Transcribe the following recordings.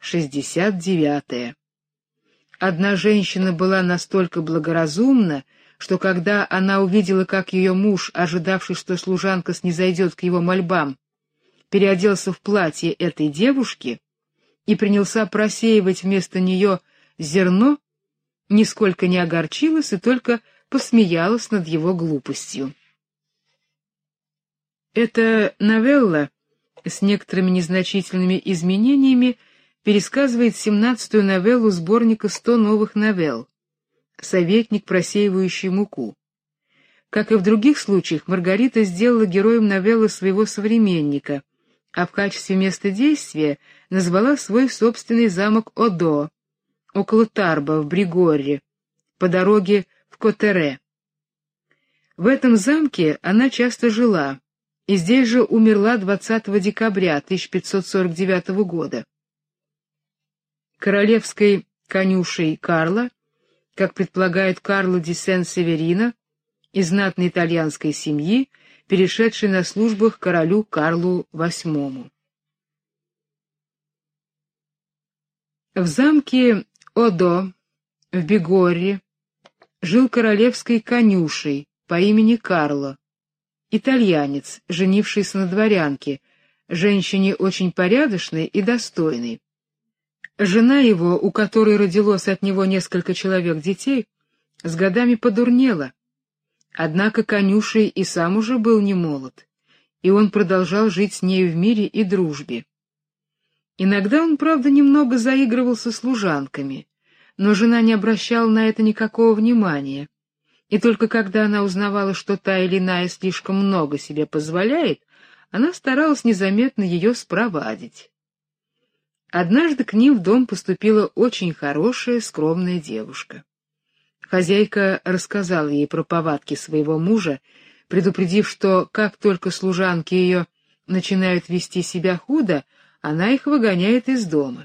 69. Одна женщина была настолько благоразумна, что когда она увидела, как ее муж, ожидавший, что служанка снизойдет к его мольбам, переоделся в платье этой девушки и принялся просеивать вместо нее зерно, нисколько не огорчилась и только посмеялась над его глупостью. Эта новелла с некоторыми незначительными изменениями пересказывает 17-ю новеллу сборника «100 новых новелл» «Советник, просеивающий муку». Как и в других случаях, Маргарита сделала героем новеллы своего современника, а в качестве места действия назвала свой собственный замок Одо, около Тарба, в Бригорре, по дороге в Котере. В этом замке она часто жила, и здесь же умерла 20 декабря 1549 года. Королевской конюшей Карла, как предполагает Карло ди Сен-Северино, из знатной итальянской семьи, перешедшей на службу к королю Карлу VIII. В замке Одо в Бигорре жил королевской конюшей по имени Карло, итальянец, женившийся на дворянке, женщине очень порядочной и достойной. Жена его, у которой родилось от него несколько человек детей, с годами подурнела. Однако конюшей и сам уже был не молод, и он продолжал жить с нею в мире и дружбе. Иногда он, правда, немного заигрывал со служанками, но жена не обращала на это никакого внимания, и только когда она узнавала, что та или иная слишком много себе позволяет, она старалась незаметно ее спровадить. Однажды к ним в дом поступила очень хорошая, скромная девушка. Хозяйка рассказала ей про повадки своего мужа, предупредив, что как только служанки ее начинают вести себя худо, она их выгоняет из дома.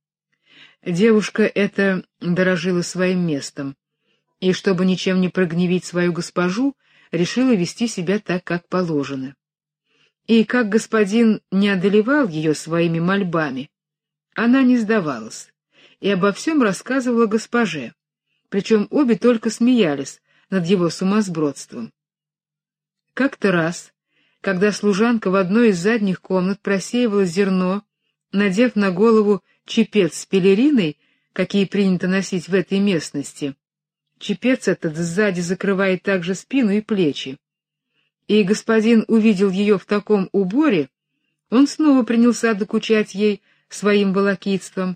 Девушка эта дорожила своим местом, и, чтобы ничем не прогневить свою госпожу, решила вести себя так, как положено. И как господин не одолевал ее своими мольбами, она не сдавалась и обо всем рассказывала госпоже, причем обе только смеялись над его сумасбродством. Как-то раз, когда служанка в одной из задних комнат просеивала зерно, надев на голову чепец с пелериной, какие принято носить в этой местности, чепец этот сзади закрывает также спину и плечи, и господин увидел ее в таком уборе, он снова принялся докучать ей своим волокитством.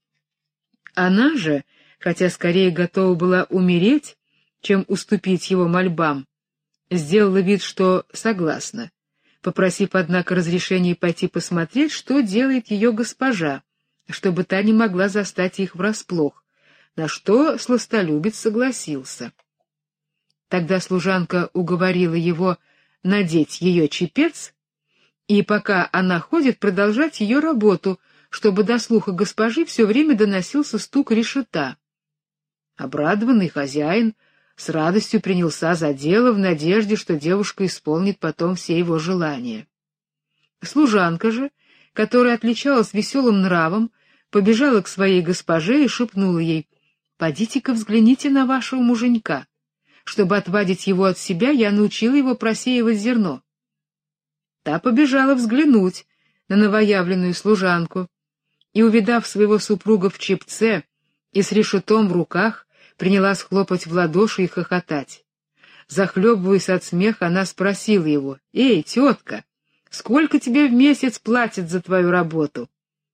Она же, хотя скорее готова была умереть, чем уступить его мольбам, сделала вид, что согласна, попросив, однако, разрешения пойти посмотреть, что делает ее госпожа, чтобы та не могла застать их врасплох, на что сластолюбец согласился. Тогда служанка уговорила его надеть ее чепец, и пока она ходит, продолжать ее работу, чтобы до слуха госпожи все время доносился стук решета. Обрадованный хозяин с радостью принялся за дело в надежде, что девушка исполнит потом все его желания. Служанка же, которая отличалась веселым нравом, побежала к своей госпоже и шепнула ей: «Подите-ка взгляните на вашего муженька. Чтобы отвадить его от себя, я научила его просеивать зерно». Та побежала взглянуть на новоявленную служанку и, увидав своего супруга в чепце и с решетом в руках, принялась хлопать в ладоши и хохотать. Захлебываясь от смеха, она спросила его: «Эй, тетка, сколько тебе в месяц платят за твою работу?»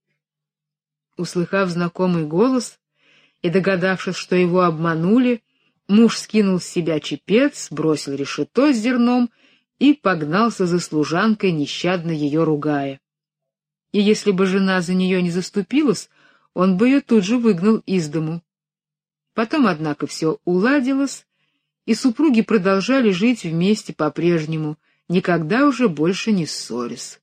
Услыхав знакомый голос и догадавшись, что его обманули, муж скинул с себя чепец, бросил решето с зерном и погнался за служанкой, нещадно ее ругая. И если бы жена за нее не заступилась, он бы ее тут же выгнал из дому. Потом, однако, все уладилось, и супруги продолжали жить вместе по-прежнему, никогда уже больше не ссорясь.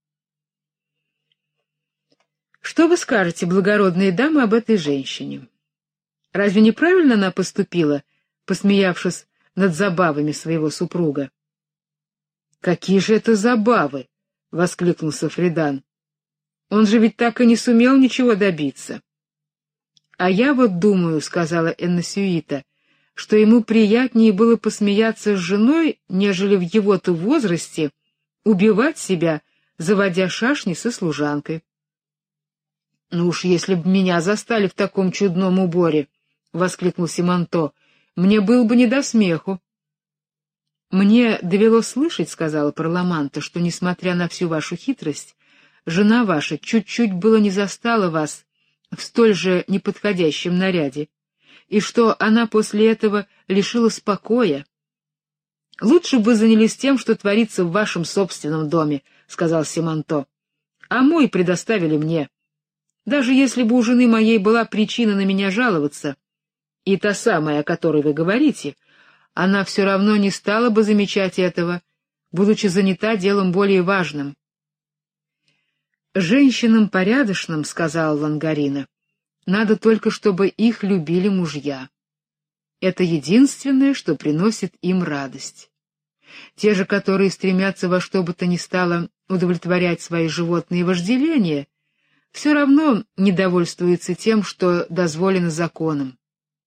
Что вы скажете, благородные дамы, об этой женщине? Разве неправильно она поступила, посмеявшись над забавами своего супруга? — Какие же это забавы! — воскликнул Сафридан. — Он же ведь так и не сумел ничего добиться. А я вот думаю, — сказала Энносюита, — что ему приятнее было посмеяться с женой, нежели в его-то возрасте убивать себя, заводя шашни со служанкой. — Ну уж если б меня застали в таком чудном уборе, — воскликнул Симонто, — мне было бы не до смеху. — Мне довелось слышать, — сказала Парламанта, — что, несмотря на всю вашу хитрость, жена ваша чуть-чуть было не застала вас в столь же неподходящем наряде, и что она после этого лишилась покоя. — Лучше бы вы занялись тем, что творится в вашем собственном доме, — сказал Симонто, — а мой предоставили мне. Даже если бы у жены моей была причина на меня жаловаться, и та самая, о которой вы говорите, она все равно не стала бы замечать этого, будучи занята делом более важным. «Женщинам порядочным, — сказала Лангарина, — надо только, чтобы их любили мужья. Это единственное, что приносит им радость. Те же, которые стремятся во что бы то ни стало удовлетворять свои животные вожделения, все равно недовольствуются тем, что дозволено законом.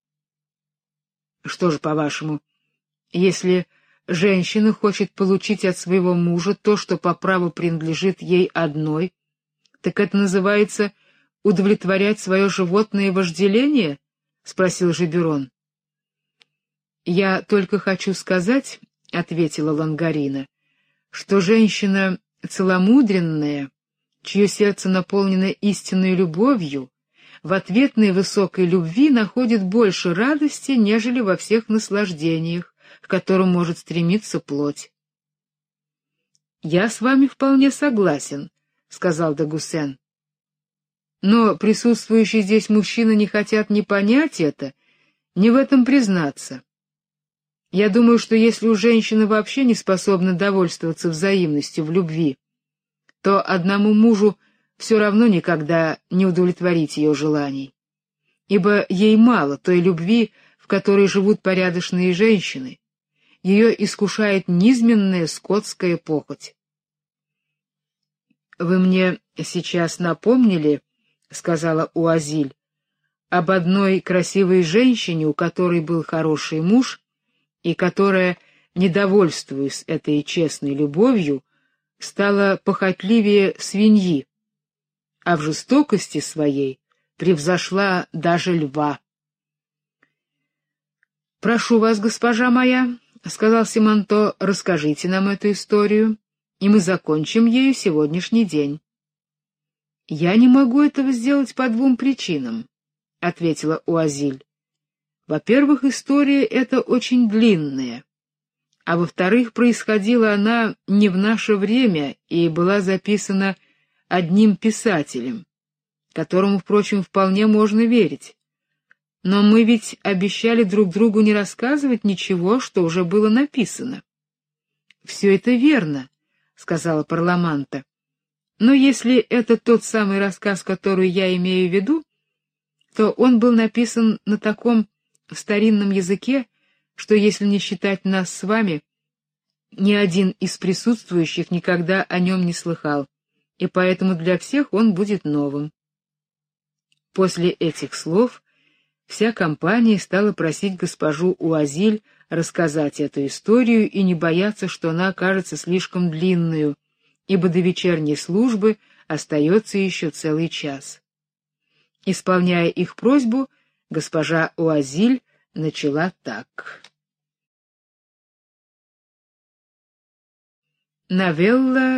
Что же, по-вашему, если женщина хочет получить от своего мужа то, что по праву принадлежит ей одной, так это называется удовлетворять свое животное вожделение? — спросил Жиберон. — Я только хочу сказать, — ответила Лангарина, — что женщина целомудренная, чье сердце наполнено истинной любовью, в ответной высокой любви находит больше радости, нежели во всех наслаждениях, к которым может стремиться плоть. — Я с вами вполне согласен, — сказал Дагусен. — Но присутствующие здесь мужчины не хотят ни понять это, ни в этом признаться. Я думаю, что если у женщины вообще не способна довольствоваться взаимностью в любви, то одному мужу все равно никогда не удовлетворить ее желаний, ибо ей мало той любви, в которой живут порядочные женщины, ее искушает низменная скотская похоть. — Вы мне сейчас напомнили, — сказала Уазиль, — об одной красивой женщине, у которой был хороший муж, и которая, недовольствуясь этой честной любовью, стала похотливее свиньи, а в жестокости своей превзошла даже льва. — Прошу вас, госпожа моя, — сказал Симонто, — расскажите нам эту историю, и мы закончим ею сегодняшний день. — Я не могу этого сделать по двум причинам, — ответила Уазиль. — Во-первых, история эта очень длинная, а во-вторых, происходила она не в наше время и была записана одним писателем, которому, впрочем, вполне можно верить. Но мы ведь обещали друг другу не рассказывать ничего, что уже было написано. — Все это верно, — сказала Парламанта. — Но если это тот самый рассказ, который я имею в виду, то он был написан на таком старинном языке, что, если не считать нас с вами, ни один из присутствующих никогда о нем не слыхал, и поэтому для всех он будет новым. После этих слов вся компания стала просить госпожу Уазиль рассказать эту историю и не бояться, что она окажется слишком длинную, ибо до вечерней службы остается еще целый час. Исполняя их просьбу, госпожа Уазиль начала так. Новелла